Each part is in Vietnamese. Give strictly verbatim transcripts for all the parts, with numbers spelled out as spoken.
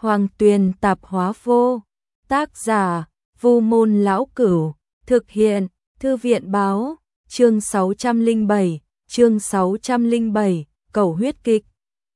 Hoàng Tuyền tạp hóa vô. Tác giả, Vu Môn Lão Cửu. Thực hiện, Thư viện báo. Chương sáu trăm lẻ bảy, chương sáu trăm lẻ bảy, cầu huyết kịch.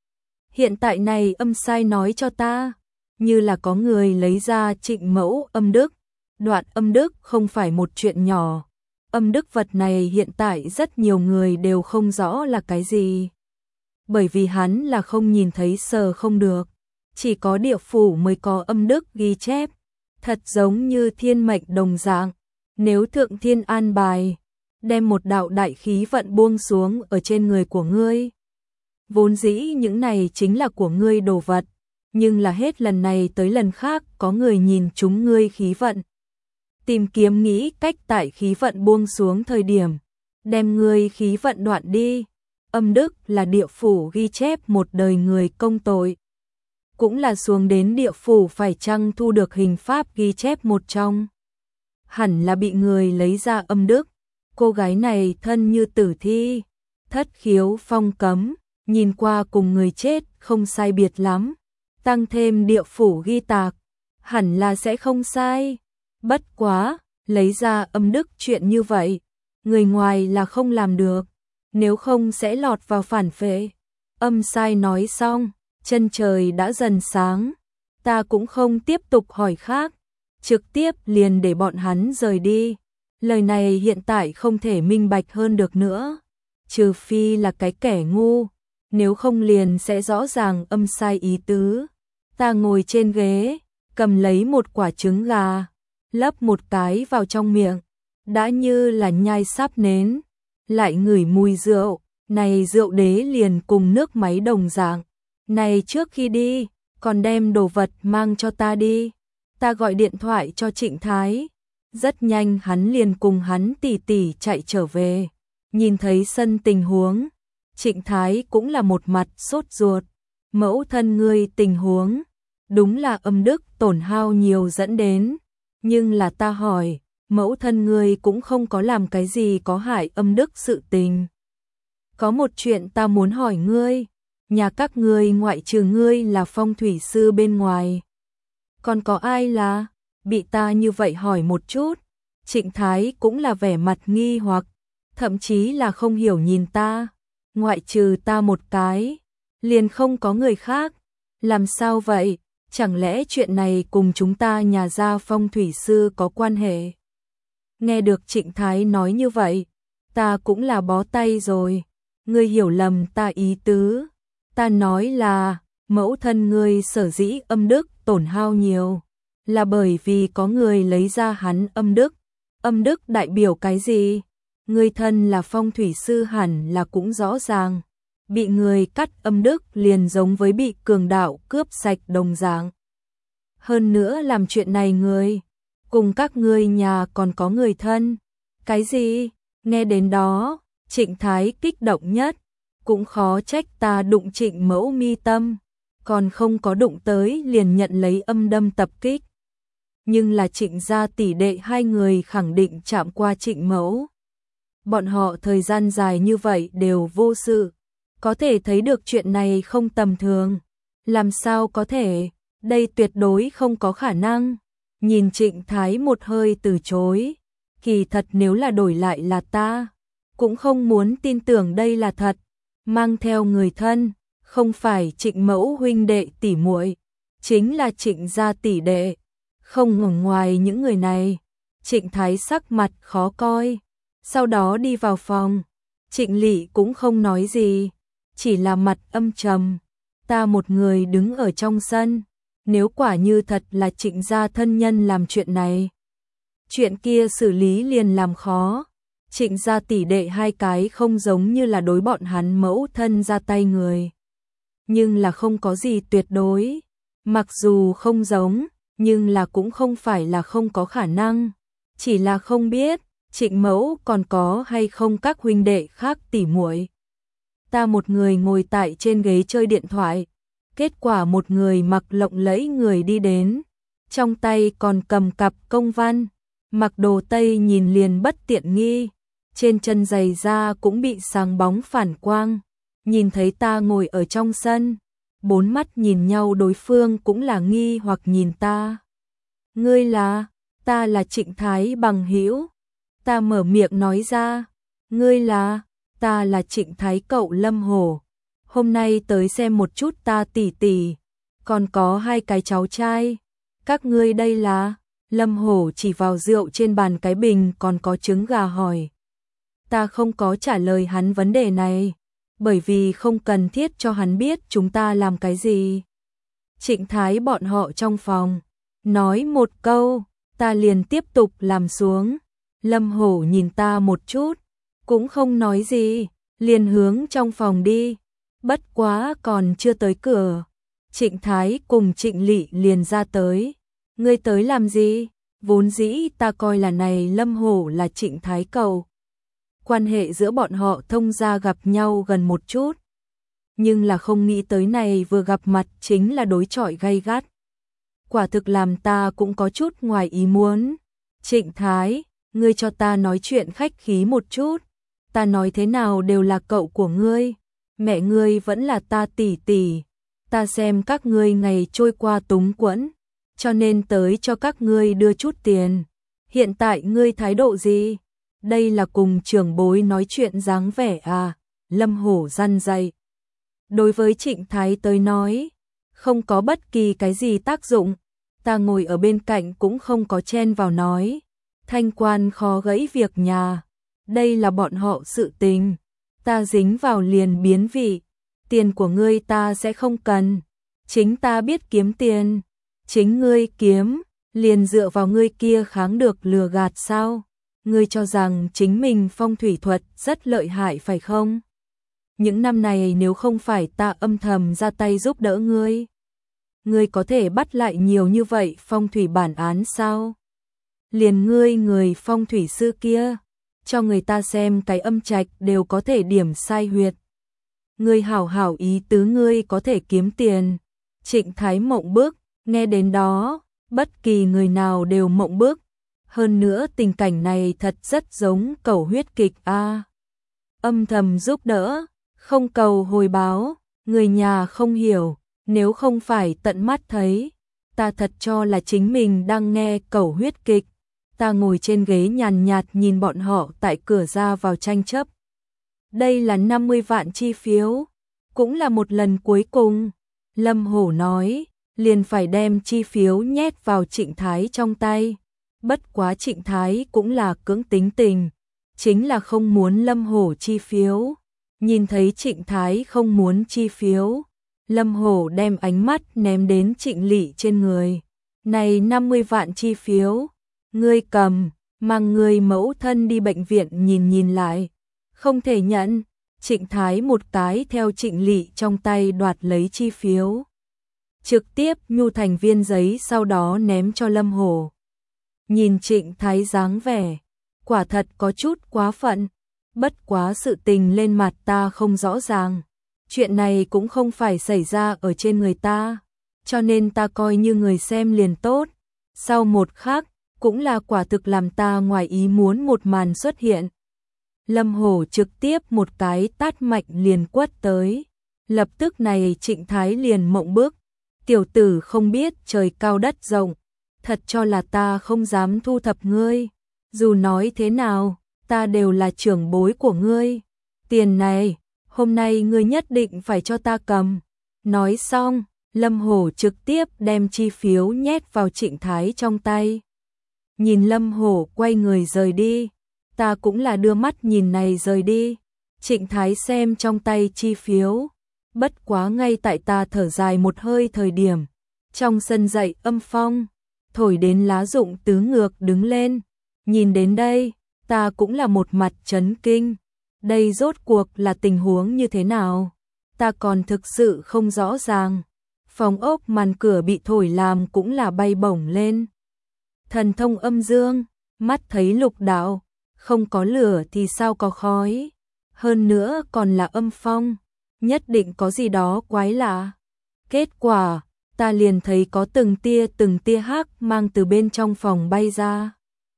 Hiện tại này âm sai nói cho ta, như là có người lấy ra Trịnh Mẫu âm đức. Đoạn âm đức không phải một chuyện nhỏ. Âm đức vật này hiện tại rất nhiều người đều không rõ là cái gì. Bởi vì hắn là không nhìn thấy sờ không được. Chỉ có địa phủ mới có âm đức ghi chép. Thật giống như thiên mệnh đồng dạng. Nếu thượng thiên an bài, đem một đạo đại khí vận buông xuống ở trên người của ngươi. Vốn dĩ những này chính là của ngươi đồ vật. Nhưng là hết lần này tới lần khác có người nhìn chúng ngươi khí vận. Tìm kiếm nghĩ cách tại khí vận buông xuống thời điểm. Đem ngươi khí vận đoạn đi. Âm đức là địa phủ ghi chép một đời người công tội. Cũng là xuống đến địa phủ phải chăng thu được hình pháp ghi chép một trong. Hẳn là bị người lấy ra âm đức. Cô gái này thân như tử thi. Thất khiếu phong cấm. Nhìn qua cùng người chết không sai biệt lắm. Tăng thêm địa phủ ghi tạc. Hẳn là sẽ không sai. Bất quá, lấy ra âm đức chuyện như vậy. Người ngoài là không làm được. Nếu không sẽ lọt vào phản phệ. Âm sai nói xong. Chân trời đã dần sáng. Ta cũng không tiếp tục hỏi khác. Trực tiếp liền để bọn hắn rời đi. Lời này hiện tại không thể minh bạch hơn được nữa. Trừ phi là cái kẻ ngu. Nếu không liền sẽ rõ ràng âm sai ý tứ. Ta ngồi trên ghế, cầm lấy một quả trứng gà, lấp một cái vào trong miệng, đã như là nhai sáp nến, lại ngửi mùi rượu, này rượu đế liền cùng nước máy đồng dạng. Này trước khi đi, còn đem đồ vật mang cho ta đi. Ta gọi điện thoại cho Trịnh Thái, rất nhanh hắn liền cùng hắn tỉ tỉ chạy trở về. Nhìn thấy sân tình huống, Trịnh Thái cũng là một mặt sốt ruột. Mẫu thân ngươi tình huống, đúng là âm đức tổn hao nhiều dẫn đến. Nhưng là ta hỏi, mẫu thân ngươi cũng không có làm cái gì có hại âm đức sự tình. Có một chuyện ta muốn hỏi ngươi, nhà các ngươi ngoại trừ ngươi là phong thủy sư bên ngoài. Còn có ai là, bị ta như vậy hỏi một chút. Trịnh Thái cũng là vẻ mặt nghi hoặc, thậm chí là không hiểu nhìn ta. Ngoại trừ ta một cái, liền không có người khác. Làm sao vậy? Chẳng lẽ chuyện này cùng chúng ta nhà gia phong thủy sư có quan hệ? Nghe được Trịnh Thái nói như vậy, ta cũng là bó tay rồi. Ngươi hiểu lầm ta ý tứ. Ta nói là, mẫu thân ngươi sở dĩ âm đức tổn hao nhiều, là bởi vì có người lấy ra hắn âm đức. Âm đức đại biểu cái gì? Ngươi thân là phong thủy sư hẳn là cũng rõ ràng. Bị người cắt âm đức liền giống với bị cường đạo cướp sạch đồng dạng. Hơn nữa làm chuyện này người, cùng các ngươi nhà còn có người thân. Cái gì? Nghe đến đó, Trịnh Thái kích động nhất. Cũng khó trách ta đụng Trịnh Mẫu mi tâm. Còn không có đụng tới liền nhận lấy âm đâm tập kích. Nhưng là Trịnh gia tỷ đệ hai người khẳng định chạm qua Trịnh Mẫu. Bọn họ thời gian dài như vậy đều vô sự. Có thể thấy được chuyện này không tầm thường. Làm sao có thể? Đây tuyệt đối không có khả năng. Nhìn Trịnh Thái một hơi từ chối. Kỳ thật nếu là đổi lại là ta, cũng không muốn tin tưởng đây là thật. Mang theo người thân, không phải Trịnh Mẫu huynh đệ tỷ muội, chính là Trịnh gia tỷ đệ. Không ngờ ngoài những người này, Trịnh Thái sắc mặt khó coi. Sau đó đi vào phòng, Trịnh Lị cũng không nói gì, chỉ là mặt âm trầm. Ta một người đứng ở trong sân, nếu quả như thật là Trịnh gia thân nhân làm chuyện này, chuyện kia xử lý liền làm khó. Trịnh gia tỷ đệ hai cái không giống như là đối bọn hắn mẫu thân ra tay người. Nhưng là không có gì tuyệt đối. Mặc dù không giống, nhưng là cũng không phải là không có khả năng. Chỉ là không biết, Trịnh Mẫu còn có hay không các huynh đệ khác tỉ muội. Ta một người ngồi tại trên ghế chơi điện thoại. Kết quả một người mặc lộng lẫy người đi đến. Trong tay còn cầm cặp công văn. Mặc đồ tây nhìn liền bất tiện nghi. Trên chân giày da cũng bị sáng bóng phản quang. Nhìn thấy ta ngồi ở trong sân, bốn mắt nhìn nhau, đối phương cũng là nghi hoặc nhìn ta. Ngươi là? Ta là Trịnh Thái bằng hữu. Ta mở miệng nói ra. Ngươi là? Ta là Trịnh Thái cậu Lâm Hổ. Hôm nay tới xem một chút ta tỷ tỷ, còn có hai cái cháu trai. Các ngươi đây là? Lâm Hổ chỉ vào rượu trên bàn cái bình còn có trứng gà hỏi. Ta không có trả lời hắn vấn đề này, bởi vì không cần thiết cho hắn biết chúng ta làm cái gì. Trịnh Thái bọn họ trong phòng, nói một câu, ta liền tiếp tục làm xuống. Lâm Hổ nhìn ta một chút, cũng không nói gì, liền hướng trong phòng đi. Bất quá còn chưa tới cửa, Trịnh Thái cùng Trịnh Lị liền ra tới. Ngươi tới làm gì? Vốn dĩ ta coi là này Lâm Hổ là Trịnh Thái cậu. Quan hệ giữa bọn họ thông ra gặp nhau gần một chút. Nhưng là không nghĩ tới này vừa gặp mặt chính là đối chọi gay gắt. Quả thực làm ta cũng có chút ngoài ý muốn. Trịnh Thái, ngươi cho ta nói chuyện khách khí một chút. Ta nói thế nào đều là cậu của ngươi. Mẹ ngươi vẫn là ta tỷ tỷ. Ta xem các ngươi ngày trôi qua túng quẫn, cho nên tới cho các ngươi đưa chút tiền. Hiện tại ngươi thái độ gì? Đây là cùng trưởng bối nói chuyện dáng vẻ à? Lâm Hổ răn dạy. Đối với Trịnh Thái tới nói, không có bất kỳ cái gì tác dụng. Ta ngồi ở bên cạnh cũng không có chen vào nói. Thanh quan khó gãy việc nhà. Đây là bọn họ sự tình. Ta dính vào liền biến vị. Tiền của ngươi ta sẽ không cần. Chính ta biết kiếm tiền. Chính ngươi kiếm, liền dựa vào ngươi kia kháng được lừa gạt sao? Ngươi cho rằng chính mình phong thủy thuật rất lợi hại phải không? Những năm này nếu không phải ta âm thầm ra tay giúp đỡ ngươi, ngươi có thể bắt lại nhiều như vậy phong thủy bản án sao? Liền ngươi người phong thủy sư kia, cho người ta xem cái âm trạch đều có thể điểm sai huyệt. Ngươi hảo hảo ý tứ ngươi có thể kiếm tiền. Trịnh Thái mộng bức, nghe đến đó, bất kỳ người nào đều mộng bức. Hơn nữa tình cảnh này thật rất giống cầu huyết kịch a. À, âm thầm giúp đỡ, không cầu hồi báo, người nhà không hiểu, nếu không phải tận mắt thấy, ta thật cho là chính mình đang nghe cầu huyết kịch. Ta ngồi trên ghế nhàn nhạt nhìn bọn họ tại cửa ra vào tranh chấp. Đây là năm mươi vạn chi phiếu, cũng là một lần cuối cùng. Lâm Hổ nói, liền phải đem chi phiếu nhét vào Trịnh Thái trong tay. Bất quá Trịnh Thái cũng là cưỡng tính tình, chính là không muốn Lâm Hổ chi phiếu. Nhìn thấy Trịnh Thái không muốn chi phiếu, Lâm Hổ đem ánh mắt ném đến Trịnh Lị trên người. Này năm mươi vạn chi phiếu, ngươi cầm, mang người mẫu thân đi bệnh viện nhìn nhìn lại. Không thể nhận. Trịnh Thái một cái theo Trịnh Lị trong tay đoạt lấy chi phiếu, trực tiếp nhu thành viên giấy sau đó ném cho Lâm Hổ. Nhìn Trịnh Thái dáng vẻ, quả thật có chút quá phận. Bất quá sự tình lên mặt ta không rõ ràng. Chuyện này cũng không phải xảy ra ở trên người ta, cho nên ta coi như người xem liền tốt. Sau một khắc, cũng là quả thực làm ta ngoài ý muốn một màn xuất hiện. Lâm Hổ trực tiếp một cái tát mạnh liền quất tới. Lập tức này Trịnh Thái liền mộng bức. Tiểu tử không biết trời cao đất rộng, thật cho là ta không dám thu thập ngươi. Dù nói thế nào, ta đều là trưởng bối của ngươi. Tiền này, hôm nay ngươi nhất định phải cho ta cầm. Nói xong, Lâm Hổ trực tiếp đem chi phiếu nhét vào Trịnh Thái trong tay. Nhìn Lâm Hổ quay người rời đi, ta cũng là đưa mắt nhìn này rời đi. Trịnh Thái xem trong tay chi phiếu, bất quá ngay tại ta thở dài một hơi thời điểm, trong sân dậy âm phong, thổi đến lá rụng tứ ngược đứng lên. Nhìn đến đây, ta cũng là một mặt chấn kinh. Đây rốt cuộc là tình huống như thế nào? Ta còn thực sự không rõ ràng. Phòng ốc màn cửa bị thổi làm cũng là bay bổng lên. Thần thông âm dương, mắt thấy lục đạo, không có lửa thì sao có khói. Hơn nữa còn là âm phong, nhất định có gì đó quái lạ. Kết quả, ta liền thấy có từng tia từng tia hắc mang từ bên trong phòng bay ra.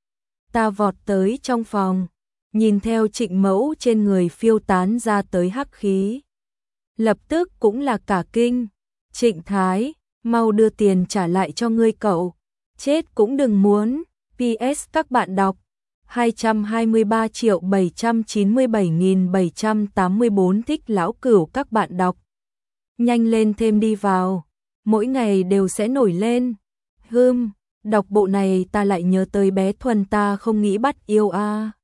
Ta vọt tới trong phòng, nhìn theo Trịnh Mẫu trên người phiêu tán ra tới hắc khí. Lập tức cũng là cả kinh, Trịnh Thái, mau đưa tiền trả lại cho ngươi cậu. Chết cũng đừng muốn. pê ét các bạn đọc hai trăm hai mươi ba triệu bảy trăm chín mươi bảy nghìn bảy trăm tám mươi tư thích lão cửu các bạn đọc. Nhanh lên thêm đi vào. Mỗi ngày đều sẽ nổi lên. Hưm, đọc bộ này ta lại nhớ tới bé Thuần ta không nghĩ bắt yêu a. À.